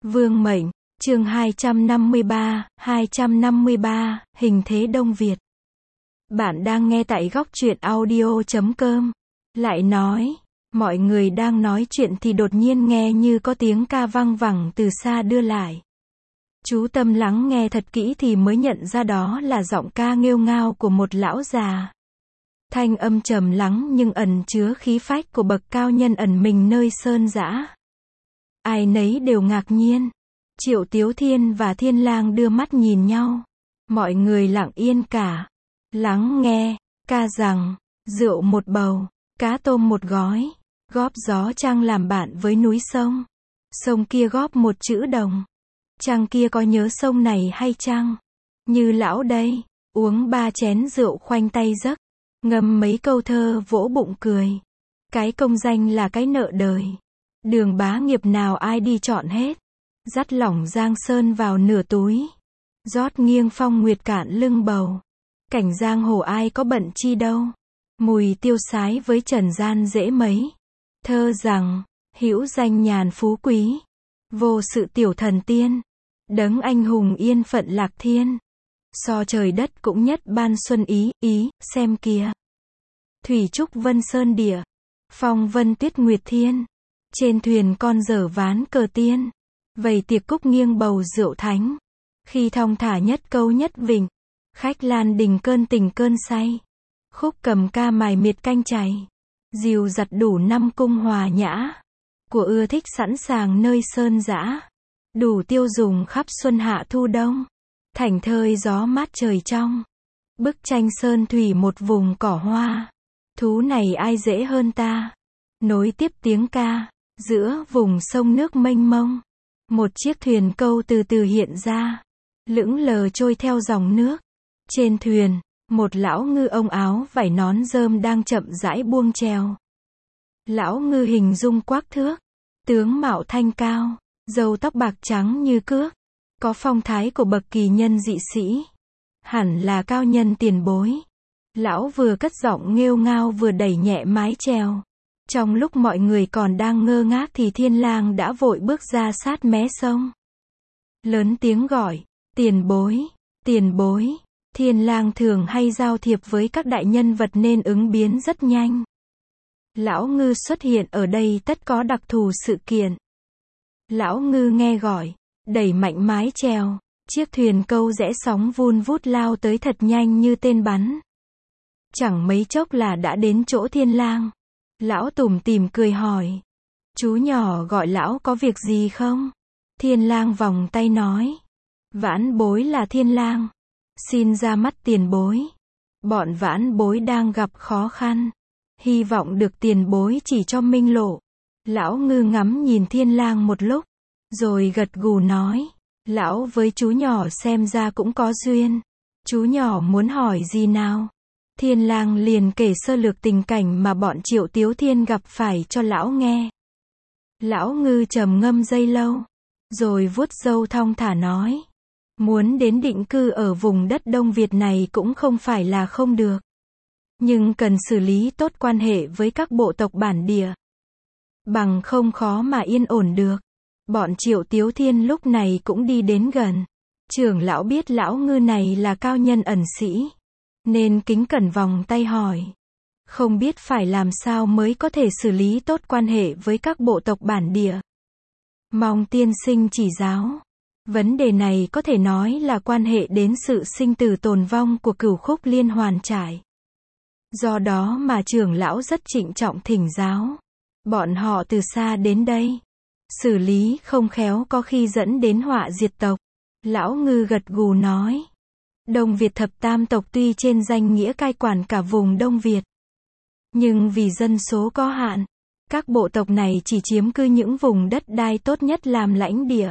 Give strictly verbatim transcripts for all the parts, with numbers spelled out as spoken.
Vương mệnh, chương hai trăm năm mươi ba, hai trăm năm mươi ba, hình thế Đông Việt. Bạn đang nghe tại góc truyện audio chấm com. Lại nói, mọi người đang nói chuyện thì đột nhiên nghe như có tiếng ca vang vẳng từ xa đưa lại. Chú tâm lắng nghe thật kỹ thì mới nhận ra đó là giọng ca nghêu ngao của một lão già. Thanh âm trầm lắng nhưng ẩn chứa khí phách của bậc cao nhân ẩn mình nơi sơn dã. Ai nấy đều ngạc nhiên. Triệu Tiếu Thiên và Thiên Lang đưa mắt nhìn nhau. Mọi người lặng yên cả. Lắng nghe, ca rằng, rượu một bầu, cá tôm một gói, góp gió trăng làm bạn với núi sông. Sông kia góp một chữ đồng. Trăng kia có nhớ sông này hay chăng? Như lão đây, uống ba chén rượu khoanh tay giấc, ngâm mấy câu thơ vỗ bụng cười. Cái công danh là cái nợ đời. Đường bá nghiệp nào ai đi chọn hết. Dắt lỏng giang sơn vào nửa túi. Rót nghiêng phong nguyệt cạn lưng bầu. Cảnh giang hồ ai có bận chi đâu. Mùi tiêu sái với trần gian dễ mấy. Thơ rằng, hữu danh nhàn phú quý. Vô sự tiểu thần tiên. Đấng anh hùng yên phận lạc thiên. So trời đất cũng nhất ban xuân ý, ý, xem kìa. Thủy trúc vân sơn địa. Phong vân tuyết nguyệt thiên. Trên thuyền con dở ván cờ tiên. Vầy tiệc cúc nghiêng bầu rượu thánh. Khi thong thả nhất câu nhất vịnh. Khách lan đình cơn tình cơn say. Khúc cầm ca mài miệt canh chày. Dìu giặt đủ năm cung hòa nhã. Của ưa thích sẵn sàng nơi sơn dã. Đủ tiêu dùng khắp xuân hạ thu đông. Thảnh thơi gió mát trời trong. Bức tranh sơn thủy một vùng cỏ hoa. Thú này ai dễ hơn ta. Nối tiếp tiếng ca. Giữa vùng sông nước mênh mông. Một chiếc thuyền câu từ từ hiện ra. Lững lờ trôi theo dòng nước. Trên thuyền, một lão ngư ông áo vải nón rơm đang chậm rãi buông chèo. Lão ngư hình dung quắc thước. Tướng mạo thanh cao. Râu tóc bạc trắng như cước. Có phong thái của bậc kỳ nhân dị sĩ. Hẳn là cao nhân tiền bối. Lão vừa cất giọng nghêu ngao vừa đẩy nhẹ mái chèo. Trong lúc mọi người còn đang ngơ ngác thì Thiên Lang đã vội bước ra sát mé sông. Lớn tiếng gọi, tiền bối, tiền bối. Thiên Lang thường hay giao thiệp với các đại nhân vật nên ứng biến rất nhanh. Lão ngư xuất hiện ở đây tất có đặc thù sự kiện. Lão ngư nghe gọi, đẩy mạnh mái chèo. Chiếc thuyền câu rẽ sóng vun vút lao tới thật nhanh như tên bắn. Chẳng mấy chốc là đã đến chỗ Thiên Lang. Lão tủm tỉm cười hỏi. Chú nhỏ gọi lão có việc gì không? Thiên Lang vòng tay nói. Vãn bối là Thiên Lang. Xin ra mắt tiền bối. Bọn vãn bối đang gặp khó khăn. Hy vọng được tiền bối chỉ cho minh lộ. Lão ngư ngắm nhìn Thiên Lang một lúc. Rồi gật gù nói. Lão với chú nhỏ xem ra cũng có duyên. Chú nhỏ muốn hỏi gì nào? Thiên Lang liền kể sơ lược tình cảnh mà bọn Triệu Tiếu Thiên gặp phải cho lão nghe. Lão ngư trầm ngâm giây lâu. Rồi vuốt râu thong thả nói. Muốn đến định cư ở vùng đất Đông Việt này cũng không phải là không được. Nhưng cần xử lý tốt quan hệ với các bộ tộc bản địa. Bằng không khó mà yên ổn được. Bọn Triệu Tiếu Thiên lúc này cũng đi đến gần. Trưởng lão biết lão ngư này là cao nhân ẩn sĩ. Nên kính cẩn vòng tay hỏi. Không biết phải làm sao mới có thể xử lý tốt quan hệ với các bộ tộc bản địa. Mong tiên sinh chỉ giáo. Vấn đề này có thể nói là quan hệ đến sự sinh tử tồn vong của cửu khúc liên hoàn trải. Do đó mà trưởng lão rất trịnh trọng thỉnh giáo. Bọn họ từ xa đến đây. Xử lý không khéo có khi dẫn đến họa diệt tộc. Lão ngư gật gù nói. Đông Việt thập tam tộc tuy trên danh nghĩa cai quản cả vùng Đông Việt. Nhưng vì dân số có hạn, các bộ tộc này chỉ chiếm cư những vùng đất đai tốt nhất làm lãnh địa.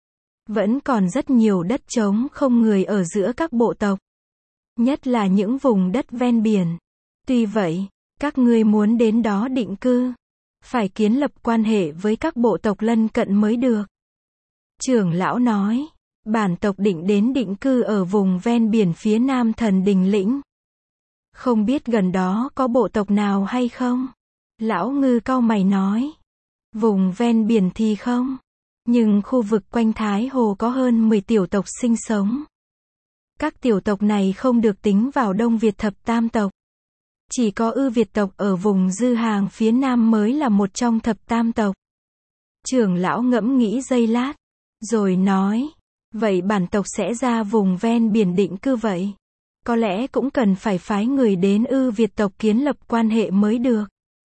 Vẫn còn rất nhiều đất trống không người ở giữa các bộ tộc. Nhất là những vùng đất ven biển. Tuy vậy, các ngươi muốn đến đó định cư. Phải kiến lập quan hệ với các bộ tộc lân cận mới được. Trưởng lão nói. Bản tộc định đến định cư ở vùng ven biển phía nam Thần Đình Lĩnh. Không biết gần đó có bộ tộc nào hay không? Lão ngư cau mày nói. Vùng ven biển thì không. Nhưng khu vực quanh Thái Hồ có hơn mười tiểu tộc sinh sống. Các tiểu tộc này không được tính vào Đông Việt thập tam tộc. Chỉ có Ư Việt tộc ở vùng Dư Hàng phía Nam mới là một trong thập tam tộc. Trưởng lão ngẫm nghĩ giây lát, rồi nói, vậy bản tộc sẽ ra vùng ven biển định cư vậy. Có lẽ cũng cần phải phái người đến Ư Việt tộc kiến lập quan hệ mới được.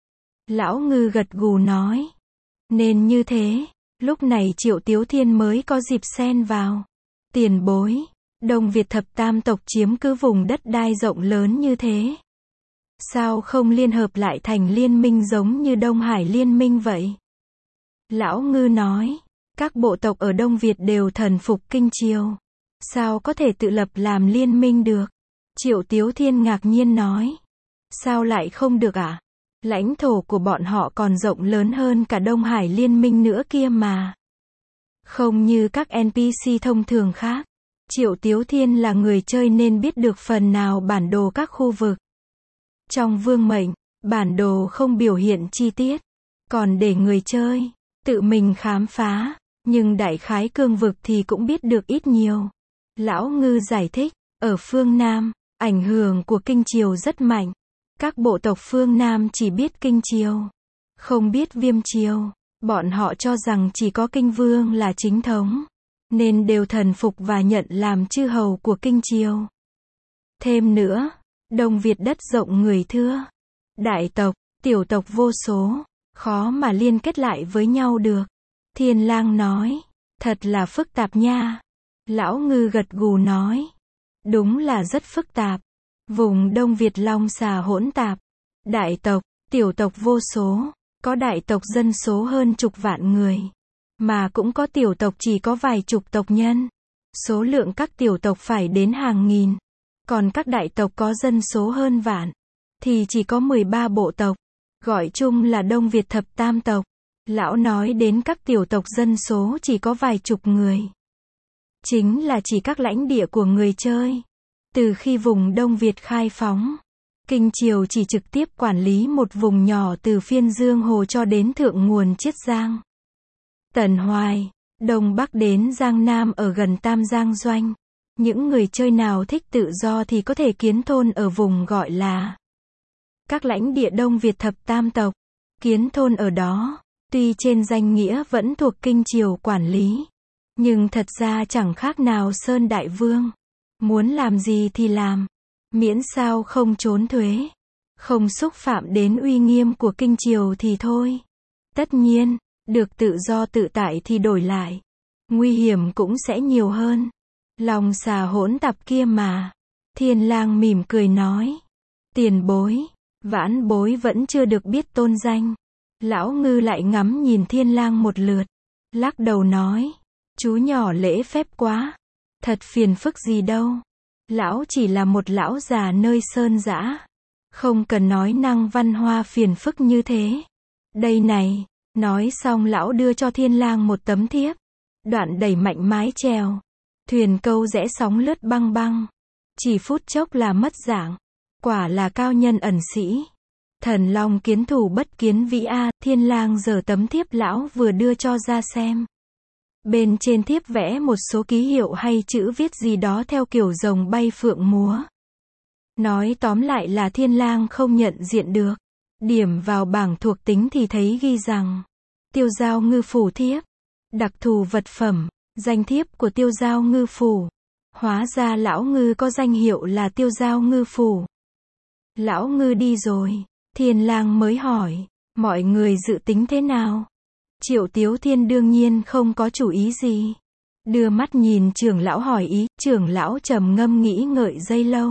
Lão Ngư gật gù nói, nên như thế. Lúc này Triệu Tiếu Thiên mới có dịp xen vào. Tiền bối, Đông Việt thập tam tộc chiếm cứ vùng đất đai rộng lớn như thế. Sao không liên hợp lại thành liên minh giống như Đông Hải liên minh vậy? Lão Ngư nói, các bộ tộc ở Đông Việt đều thần phục Kinh Triều. Sao có thể tự lập làm liên minh được? Triệu Tiếu Thiên ngạc nhiên nói, sao lại không được ạ? À? Lãnh thổ của bọn họ còn rộng lớn hơn cả Đông Hải liên minh nữa kia mà. Không như các en pê xê thông thường khác. Triệu Tiếu Thiên là người chơi nên biết được phần nào bản đồ các khu vực. Trong vương mệnh, bản đồ không biểu hiện chi tiết, còn để người chơi tự mình khám phá, nhưng đại khái cương vực thì cũng biết được ít nhiều. Lão Ngư giải thích, ở phương Nam, ảnh hưởng của Kinh Triều rất mạnh. Các bộ tộc phương Nam chỉ biết Kinh Triều, không biết Viêm Triều. Bọn họ cho rằng chỉ có Kinh Vương là chính thống, nên đều thần phục và nhận làm chư hầu của Kinh Triều. Thêm nữa, Đông Việt đất rộng người thưa, đại tộc, tiểu tộc vô số, khó mà liên kết lại với nhau được. Thiên Lang nói, thật là phức tạp nha. Lão Ngư gật gù nói, đúng là rất phức tạp. Vùng Đông Việt long xà hỗn tạp, đại tộc, tiểu tộc vô số, có đại tộc dân số hơn chục vạn người, mà cũng có tiểu tộc chỉ có vài chục tộc nhân. Số lượng các tiểu tộc phải đến hàng nghìn, còn các đại tộc có dân số hơn vạn, thì chỉ có mười ba bộ tộc, gọi chung là Đông Việt thập tam tộc. Lão nói đến các tiểu tộc dân số chỉ có vài chục người, chính là chỉ các lãnh địa của người chơi. Từ khi vùng Đông Việt khai phóng, Kinh Triều chỉ trực tiếp quản lý một vùng nhỏ từ phiên Dương Hồ cho đến thượng nguồn Chiết Giang, Tần Hoài, Đông Bắc đến Giang Nam ở gần Tam Giang Doanh. Những người chơi nào thích tự do thì có thể kiến thôn ở vùng gọi là các lãnh địa Đông Việt thập tam tộc. Kiến thôn ở đó, tuy trên danh nghĩa vẫn thuộc Kinh Triều quản lý, nhưng thật ra chẳng khác nào Sơn Đại Vương. Muốn làm gì thì làm, miễn sao không trốn thuế, không xúc phạm đến uy nghiêm của Kinh Triều thì thôi. Tất nhiên, được tự do tự tại thì đổi lại, nguy hiểm cũng sẽ nhiều hơn. Lòng xà hỗn tạp kia mà. Thiên Lang mỉm cười nói, tiền bối, vãn bối vẫn chưa được biết tôn danh. Lão Ngư lại ngắm nhìn Thiên Lang một lượt, lắc đầu nói, chú nhỏ lễ phép quá, thật phiền phức gì đâu. Lão chỉ là một lão già nơi sơn dã, không cần nói năng văn hoa phiền phức như thế. Đây này, nói xong lão đưa cho Thiên Lang một tấm thiếp, đoạn đẩy mạnh mái chèo. Thuyền câu rẽ sóng lướt băng băng, chỉ phút chốc là mất dạng. Quả là cao nhân ẩn sĩ, thần long kiến thủ bất kiến vĩ a. Thiên Lang giở tấm thiếp lão vừa đưa cho ra xem. Bên trên thiếp vẽ một số ký hiệu hay chữ viết gì đó theo kiểu rồng bay phượng múa. Nói tóm lại là Thiên Lang không nhận diện được. Điểm vào bảng thuộc tính thì thấy ghi rằng Tiêu Giao Ngư Phủ thiếp, đặc thù vật phẩm, danh thiếp của Tiêu Giao Ngư Phủ. Hóa ra lão Ngư có danh hiệu là Tiêu Giao Ngư Phủ. Lão Ngư đi rồi, Thiên Lang mới hỏi, mọi người dự tính thế nào? Triệu Tiếu Thiên đương nhiên không có chủ ý gì. Đưa mắt nhìn trưởng lão hỏi ý, trưởng lão trầm ngâm nghĩ ngợi giây lâu.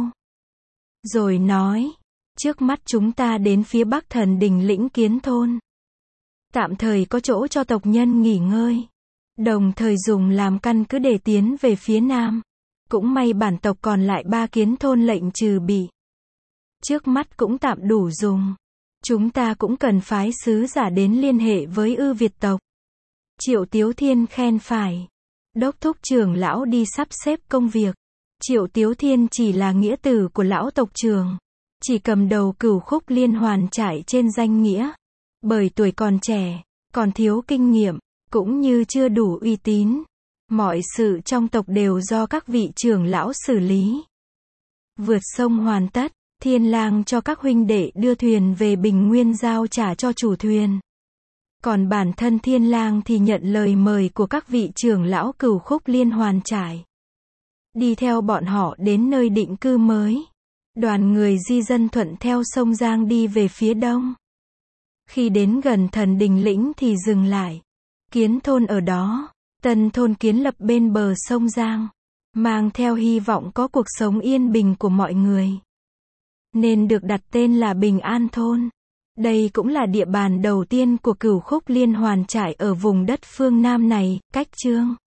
Rồi nói, trước mắt chúng ta đến phía bắc Thần Đình lĩnh Kiến thôn. Tạm thời có chỗ cho tộc nhân nghỉ ngơi, đồng thời dùng làm căn cứ để tiến về phía nam. Cũng may bản tộc còn lại ba Kiến thôn lệnh trừ bị. Trước mắt cũng tạm đủ dùng. Chúng ta cũng cần phái sứ giả đến liên hệ với Ư Việt tộc. Triệu Tiếu Thiên khen phải. Đốc thúc trưởng lão đi sắp xếp công việc. Triệu Tiếu Thiên chỉ là nghĩa tử của lão tộc trưởng, chỉ cầm đầu cửu khúc liên hoàn trải trên danh nghĩa. Bởi tuổi còn trẻ, còn thiếu kinh nghiệm, cũng như chưa đủ uy tín. Mọi sự trong tộc đều do các vị trưởng lão xử lý. Vượt sông hoàn tất, Thiên Lang cho các huynh đệ đưa thuyền về Bình Nguyên giao trả cho chủ thuyền. Còn bản thân Thiên Lang thì nhận lời mời của các vị trưởng lão Cửu Khúc Liên Hoàn trải. Đi theo bọn họ đến nơi định cư mới. Đoàn người di dân thuận theo sông Giang đi về phía đông. Khi đến gần Thần Đình Lĩnh thì dừng lại. Kiến thôn ở đó, tân thôn kiến lập bên bờ sông Giang, mang theo hy vọng có cuộc sống yên bình của mọi người, nên được đặt tên là Bình An Thôn. Đây cũng là địa bàn đầu tiên của Cửu Khúc Liên Hoàn trải ở vùng đất phương Nam này, cách Chương